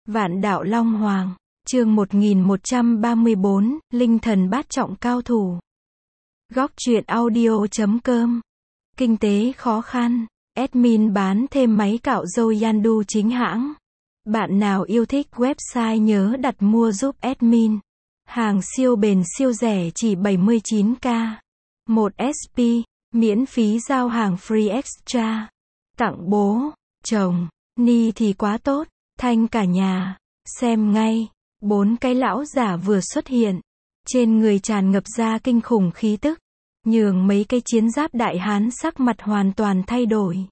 Vạn đạo Long Hoàng, chương 1134, Linh thần bát trọng cao thủ. Góc truyện audio.com. Kinh tế khó khăn, admin bán thêm máy cạo râu Yandu chính hãng. Bạn nào yêu thích website nhớ đặt mua giúp admin. Hàng siêu bền siêu rẻ chỉ 79k. 1 SP, miễn phí giao hàng free extra. Tặng bố, chồng, ni thì quá tốt, thanh cả nhà. Xem ngay, 4 cái lão giả vừa xuất hiện. Trên người tràn ngập ra kinh khủng khí tức. Nhường mấy cái chiến giáp đại hán sắc mặt hoàn toàn thay đổi.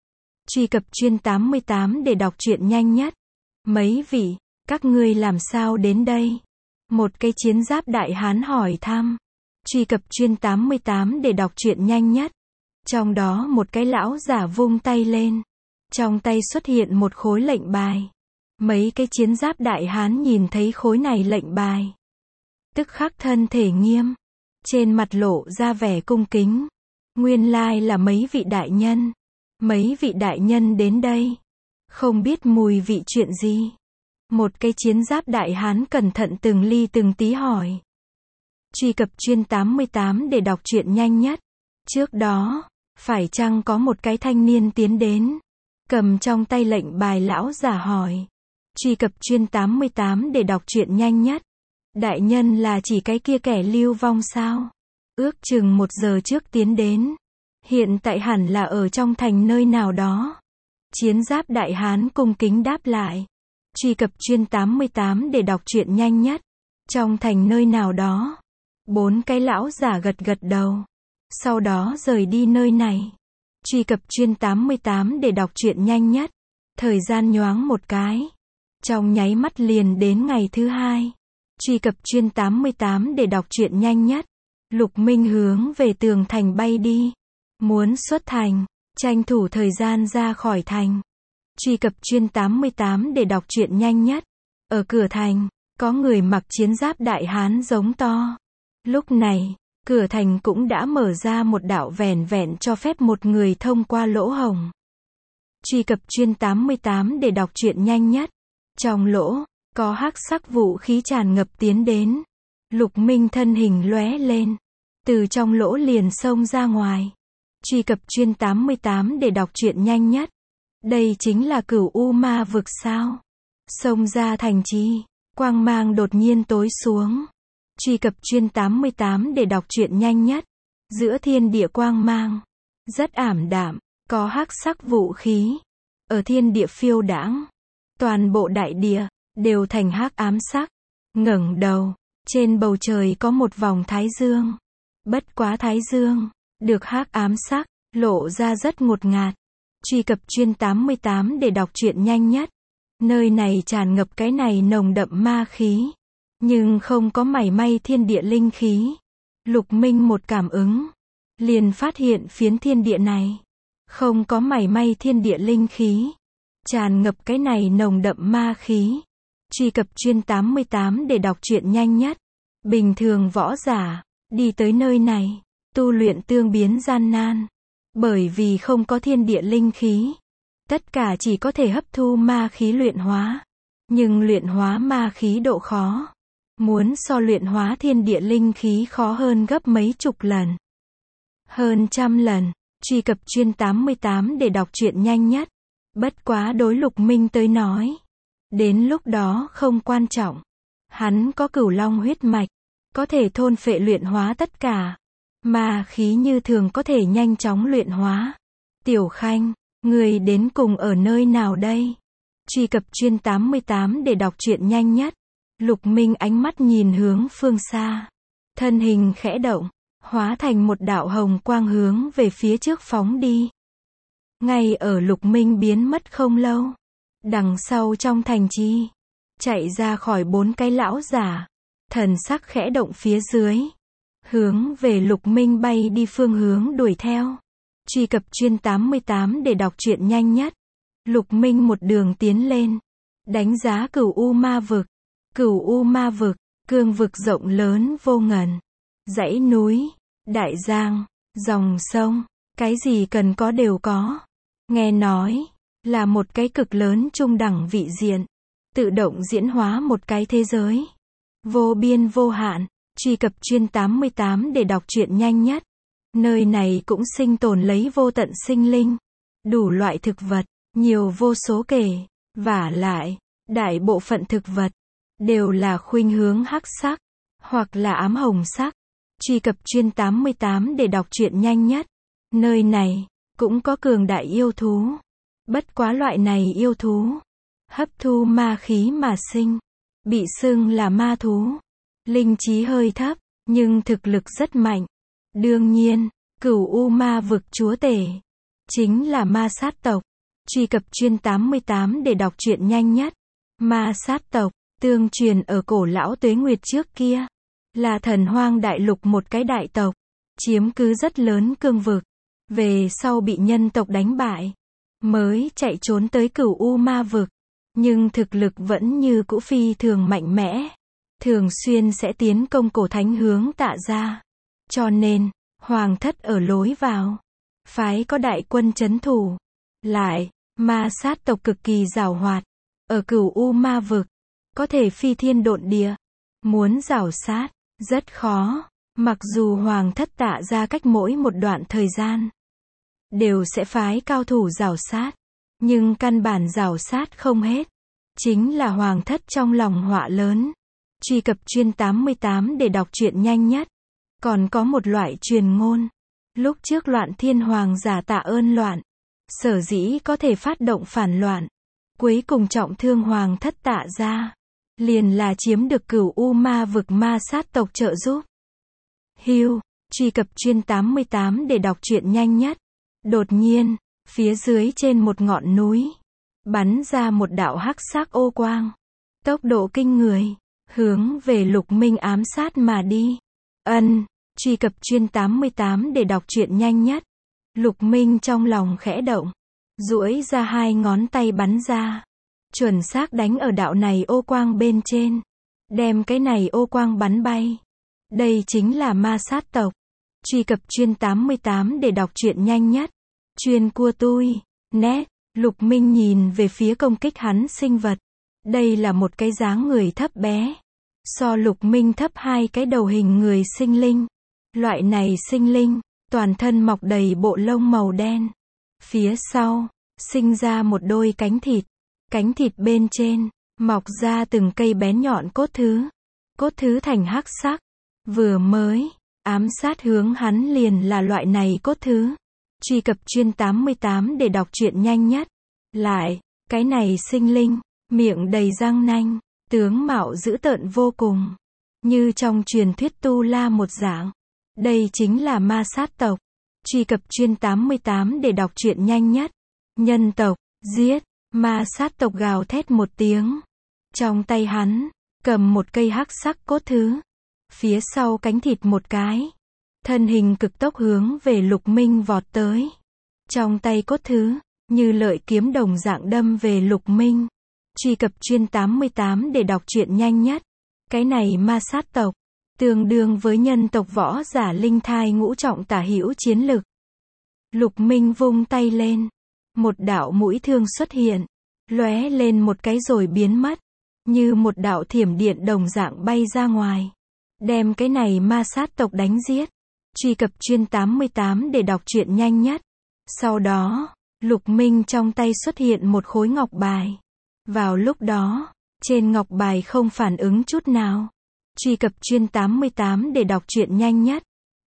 Truy cập chuyên 88 để đọc truyện nhanh nhất. Mấy vị, các ngươi làm sao đến đây? Một cái chiến giáp đại hán hỏi thăm. Truy cập chuyên 88 để đọc truyện nhanh nhất. Trong đó một cái lão giả vung tay lên. Trong tay xuất hiện một khối lệnh bài. Mấy cái chiến giáp đại hán nhìn thấy khối này lệnh bài. Tức khắc thân thể nghiêm. Trên mặt lộ ra vẻ cung kính. Nguyên lai là mấy vị đại nhân. Mấy vị đại nhân đến đây. Không biết mùi vị chuyện gì. Một cái chiến giáp đại hán cẩn thận từng ly từng tí hỏi. Truy cập chuyên 88 để đọc truyện nhanh nhất. Trước đó, phải chăng có một cái thanh niên tiến đến. Cầm trong tay lệnh bài lão giả hỏi. Truy cập chuyên 88 để đọc truyện nhanh nhất. Đại nhân là chỉ cái kia kẻ lưu vong sao? Ước chừng 1 giờ trước tiến đến. Hiện tại hẳn là ở trong thành nơi nào đó. Chiến giáp đại hán cung kính đáp lại. Truy cập chuyên 88 để đọc truyện nhanh nhất. Trong thành nơi nào đó. 4 cái lão giả gật gật đầu. Sau đó rời đi nơi này. Truy cập chuyên 88 để đọc truyện nhanh nhất. Thời gian nhoáng một cái. Trong nháy mắt liền đến ngày thứ 2. Truy cập chuyên 88 để đọc truyện nhanh nhất. Lục Minh hướng về tường thành bay đi. Muốn xuất thành, tranh thủ thời gian ra khỏi thành. Truy cập chuyên 88 để đọc truyện nhanh nhất. Ở cửa thành, có người mặc chiến giáp đại hán giống to. Lúc này, cửa thành cũng đã mở ra một đạo vẻn vẹn cho phép một người thông qua lỗ hổng. Truy cập chuyên 88 để đọc truyện nhanh nhất. Trong lỗ, có hắc sắc vũ khí tràn ngập tiến đến. Lục Minh thân hình lóe lên. Từ trong lỗ liền xông ra ngoài. Truy cập chuyên 88 để đọc truyện nhanh nhất. Đây chính là Cửu U Ma vực sao? Xông ra thành chi. Quang mang đột nhiên tối xuống. Truy cập chuyên 88 để đọc truyện nhanh nhất. Giữa thiên địa quang mang. Rất ảm đạm. Có hắc sắc vũ khí. Ở thiên địa phiêu đãng. Toàn bộ đại địa đều thành hắc ám sắc. Ngẩng đầu, trên bầu trời có một vòng thái dương. Bất quá thái dương được hắc ám sắc lộ ra rất ngột ngạt. Truy cập chuyên 88 để đọc truyện nhanh nhất. Nơi này tràn ngập cái này nồng đậm ma khí, nhưng không có mảy may thiên địa linh khí. Lục Minh một cảm ứng, liền phát hiện phiến thiên địa này không có mảy may thiên địa linh khí. Tràn ngập cái này nồng đậm ma khí. Truy cập chuyên 88 để đọc truyện nhanh nhất. Bình thường võ giả đi tới nơi này, tu luyện tương biến gian nan. Bởi vì không có thiên địa linh khí. Tất cả chỉ có thể hấp thu ma khí luyện hóa. Nhưng luyện hóa ma khí độ khó. Muốn so luyện hóa thiên địa linh khí khó hơn gấp mấy chục lần. Hơn 100 lần. Truy cập chuyên 88 để đọc truyện nhanh nhất. Bất quá đối Lục Minh tới nói. Đến lúc đó không quan trọng. Hắn có Cửu Long huyết mạch. Có thể thôn phệ luyện hóa tất cả. Ma khí như thường có thể nhanh chóng luyện hóa. Tiểu Khanh, người đến cùng ở nơi nào đây? Truy cập chuyên 88 để đọc truyện nhanh nhất. Lục Minh ánh mắt nhìn hướng phương xa. Thân hình khẽ động. Hóa thành một đạo hồng quang hướng về phía trước phóng đi. Ngay ở Lục Minh biến mất không lâu. Đằng sau trong thành chi. Chạy ra khỏi 4 cái lão giả. Thần sắc khẽ động phía dưới. Hướng về Lục Minh bay đi phương hướng đuổi theo. Truy cập chuyên 88 để đọc truyện nhanh nhất. Lục Minh một đường tiến lên. Đánh giá Cửu U Ma vực. Cửu U Ma vực, cương vực rộng lớn vô ngần. Dãy núi, đại giang, dòng sông, cái gì cần có đều có. Nghe nói, là một cái cực lớn trung đẳng vị diện. tự động diễn hóa một cái thế giới vô biên vô hạn. Truy cập chuyên 88 để đọc truyện nhanh nhất. Nơi này cũng sinh tồn lấy vô tận sinh linh, đủ loại thực vật, nhiều vô số kể. Vả lại, đại bộ phận thực vật đều là khuynh hướng hắc sắc hoặc là ám hồng sắc. Truy cập chuyên 88 để đọc truyện nhanh nhất. Nơi này cũng có cường đại yêu thú. Bất quá loại này yêu thú hấp thu ma khí mà sinh, bị xưng là ma thú. Linh trí hơi thấp, nhưng thực lực rất mạnh. Đương nhiên, Cửu U Ma vực chúa tể chính là ma sát tộc. Truy cập chuyên 88 để đọc truyện nhanh nhất. Ma sát tộc tương truyền ở cổ lão tuế nguyệt trước kia, là thần hoang đại lục một cái đại tộc, chiếm cứ rất lớn cương vực. Về sau bị nhân tộc đánh bại, mới chạy trốn tới Cửu U Ma vực. Nhưng thực lực vẫn như cũ phi thường mạnh mẽ, thường xuyên sẽ tiến công cổ thánh hướng Tạ gia. Cho nên, hoàng thất ở lối vào, phái có đại quân trấn thủ. Lại, ma sát tộc cực kỳ giàu hoạt, ở Cửu U Ma vực, có thể phi thiên độn địa. Muốn giảo sát, rất khó. Mặc dù hoàng thất Tạ gia cách mỗi một đoạn thời gian, đều sẽ phái cao thủ giảo sát, nhưng căn bản giảo sát không hết. Chính là hoàng thất trong lòng họa lớn. Truy cập chuyên 88 để đọc truyện nhanh nhất. Còn có một loại truyền ngôn, lúc trước Loạn Thiên Hoàng giả Tạ Ơn loạn, sở dĩ có thể phát động phản loạn, cuối cùng trọng thương hoàng thất Tạ gia, liền là chiếm được Cửu U Ma vực ma sát tộc trợ giúp. Hưu, truy cập chuyên 88 để đọc truyện nhanh nhất. Đột nhiên, phía dưới trên một ngọn núi, bắn ra một đạo hắc sắc ô quang, tốc độ kinh người, hướng về Lục Minh ám sát mà đi. Truy cập chuyên 88 để đọc truyện nhanh nhất. Lục Minh trong lòng khẽ động, duỗi ra hai ngón tay bắn ra, chuẩn xác đánh ở đạo này ô quang bên trên, đem cái này ô quang bắn bay. Đây chính là ma sát tộc. Truy cập chuyên 88 để đọc truyện nhanh nhất. Chuyên cua tui, nét. Lục Minh nhìn về phía công kích hắn sinh vật. Đây là một cái dáng người thấp bé, so Lục Minh thấp hai cái đầu hình người sinh linh. Loại này sinh linh, toàn thân mọc đầy bộ lông màu đen. Phía sau, sinh ra một đôi cánh thịt. Cánh thịt bên trên, mọc ra từng cây bén nhọn cốt thứ. Cốt thứ thành hắc sắc. Vừa mới, ám sát hướng hắn liền là loại này cốt thứ. Truy cập chuyên 88 để đọc truyện nhanh nhất. Lại, cái này sinh linh, miệng đầy răng nanh, tướng mạo dữ tợn vô cùng, như trong truyền thuyết Tu La một dạng. Đây chính là ma sát tộc. Truy cập chuyên 88 để đọc truyện nhanh nhất. Nhân tộc, giết. Ma sát tộc gào thét một tiếng. Trong tay hắn, cầm một cây hắc sắc cốt thứ. Phía sau cánh thịt một cái. Thân hình cực tốc hướng về Lục Minh vọt tới. Trong tay cốt thứ, như lợi kiếm đồng dạng đâm về Lục Minh. Truy cập chuyên 88 để đọc truyện nhanh nhất. Cái này ma sát tộc, tương đương với nhân tộc võ giả linh thai ngũ trọng tả hữu chiến lực. Lục Minh vung tay lên. Một đạo mũi thương xuất hiện, lóe lên một cái rồi biến mất. Như một đạo thiểm điện đồng dạng bay ra ngoài, đem cái này ma sát tộc đánh giết. Truy cập chuyên 88 để đọc truyện nhanh nhất. Sau đó, Lục Minh trong tay xuất hiện một khối ngọc bài. Vào lúc đó, trên ngọc bài không phản ứng chút nào. Truy cập chuyên 88 để đọc truyện nhanh nhất.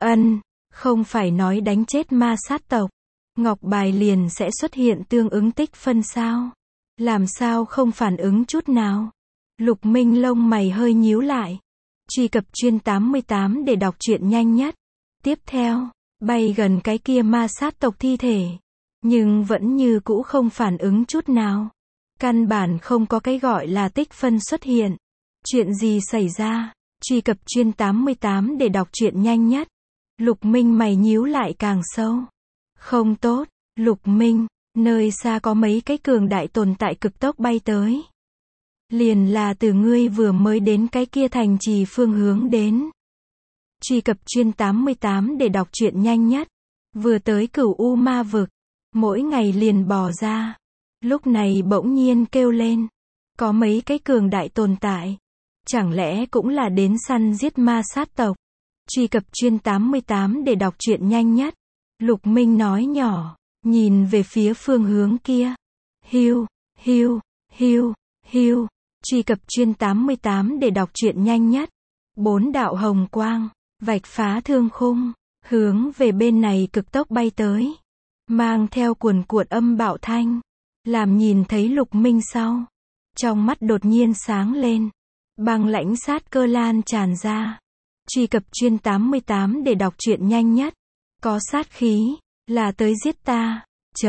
Không phải nói đánh chết ma sát tộc, ngọc bài liền sẽ xuất hiện tương ứng tích phân sao? Làm sao không phản ứng chút nào? Lục Minh lông mày hơi nhíu lại. Truy cập chuyên 88 để đọc truyện nhanh nhất. Tiếp theo, bay gần cái kia ma sát tộc thi thể, nhưng vẫn như cũ không phản ứng chút nào. Căn bản không có cái gọi là tích phân xuất hiện. Chuyện gì xảy ra? Truy cập chuyên 88 để đọc truyện nhanh nhất. Lục Minh mày nhíu lại càng sâu. Không tốt, Lục Minh, nơi xa có mấy cái cường đại tồn tại cực tốc bay tới. Liền là từ ngươi vừa mới đến cái kia thành trì phương hướng đến. Truy cập chuyên 88 để đọc truyện nhanh nhất. Vừa tới Cửu U Ma vực, mỗi ngày liền bỏ ra. Lúc này bỗng nhiên kêu lên. Có mấy cái cường đại tồn tại. Chẳng lẽ cũng là đến săn giết ma sát tộc? Truy cập chuyên 88 để đọc truyện nhanh nhất. Lục Minh nói nhỏ, nhìn về phía phương hướng kia. Hiu, hiu, hiu, hiu. Truy cập chuyên 88 để đọc truyện nhanh nhất. 4 đạo hồng quang, vạch phá thương khung, hướng về bên này cực tốc bay tới. Mang theo cuồn cuộn âm bạo thanh. Làm nhìn thấy Lục Minh sau. Trong mắt đột nhiên sáng lên. Băng lãnh sát cơ lan tràn ra. Truy cập chuyên 88 để đọc truyện nhanh nhất. Có sát khí, là tới giết ta.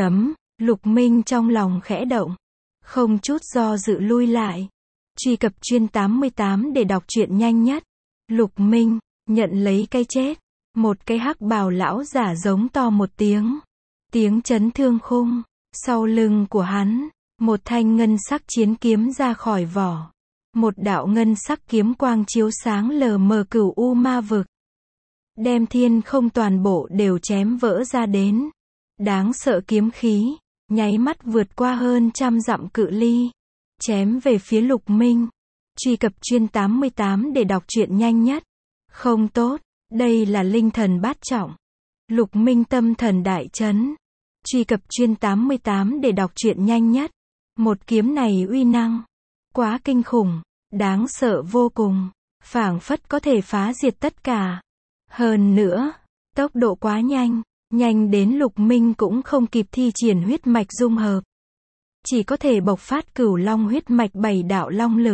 Lục Minh trong lòng khẽ động. Không chút do dự lui lại. Truy cập chuyên 88 để đọc truyện nhanh nhất. Lục Minh, nhận lấy cái chết. Một cái hắc bào lão giả giống to một tiếng. Tiếng chấn thương khung. Sau lưng của hắn, một thanh ngân sắc chiến kiếm ra khỏi vỏ. Một đạo ngân sắc kiếm quang chiếu sáng lờ mờ cửu u ma vực. Đem thiên không toàn bộ đều chém vỡ ra đến. Đáng sợ kiếm khí, nháy mắt vượt qua hơn 100 dặm cự ly. Chém về phía Lục Minh. Truy cập chuyên 88 để đọc truyện nhanh nhất. Không tốt, đây là linh thần bát trọng. Lục Minh tâm thần đại chấn. Truy cập chuyên 88 để đọc truyện nhanh nhất. Một kiếm này uy năng quá kinh khủng, đáng sợ vô cùng, phảng phất có thể phá diệt tất cả. Hơn nữa, tốc độ quá nhanh, nhanh đến Lục Minh cũng không kịp thi triển huyết mạch dung hợp. Chỉ có thể bộc phát cửu long huyết mạch 7 đạo long lực.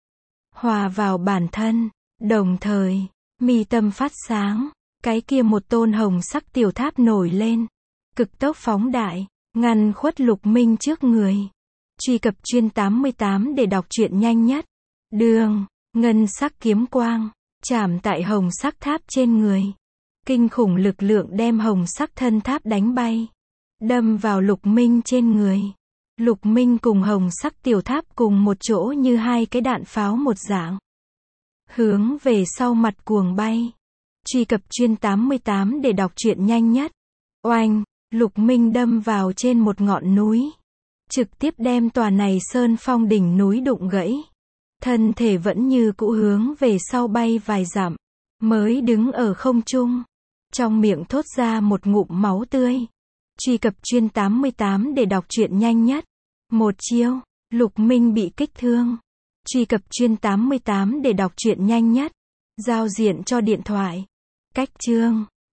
Hòa vào bản thân, đồng thời, mi tâm phát sáng, cái kia một tôn hồng sắc tiểu tháp nổi lên. Cực tốc phóng đại, ngăn khuất Lục Minh trước người. Truy cập chuyên 88 để đọc truyện nhanh nhất. Đường, ngân sắc kiếm quang, chạm tại hồng sắc tháp trên người. Kinh khủng lực lượng đem hồng sắc thân tháp đánh bay. Đâm vào Lục Minh trên người. Lục Minh cùng hồng sắc tiểu tháp cùng một chỗ như hai cái đạn pháo một dạng. Hướng về sau mặt cuồng bay. Truy cập chuyên 88 để đọc truyện nhanh nhất. Oanh, Lục Minh đâm vào trên một ngọn núi. Trực tiếp đem tòa này sơn phong đỉnh núi đụng gãy. Thân thể vẫn như cũ hướng về sau bay vài dặm. Mới đứng ở không trung. Trong miệng thốt ra một ngụm máu tươi. Truy cập chuyên 88 để đọc truyện nhanh nhất. Một chiêu, Lục Minh bị kích thương. Truy cập chuyên 88 để đọc truyện nhanh nhất. Giao diện cho điện thoại. Cách chương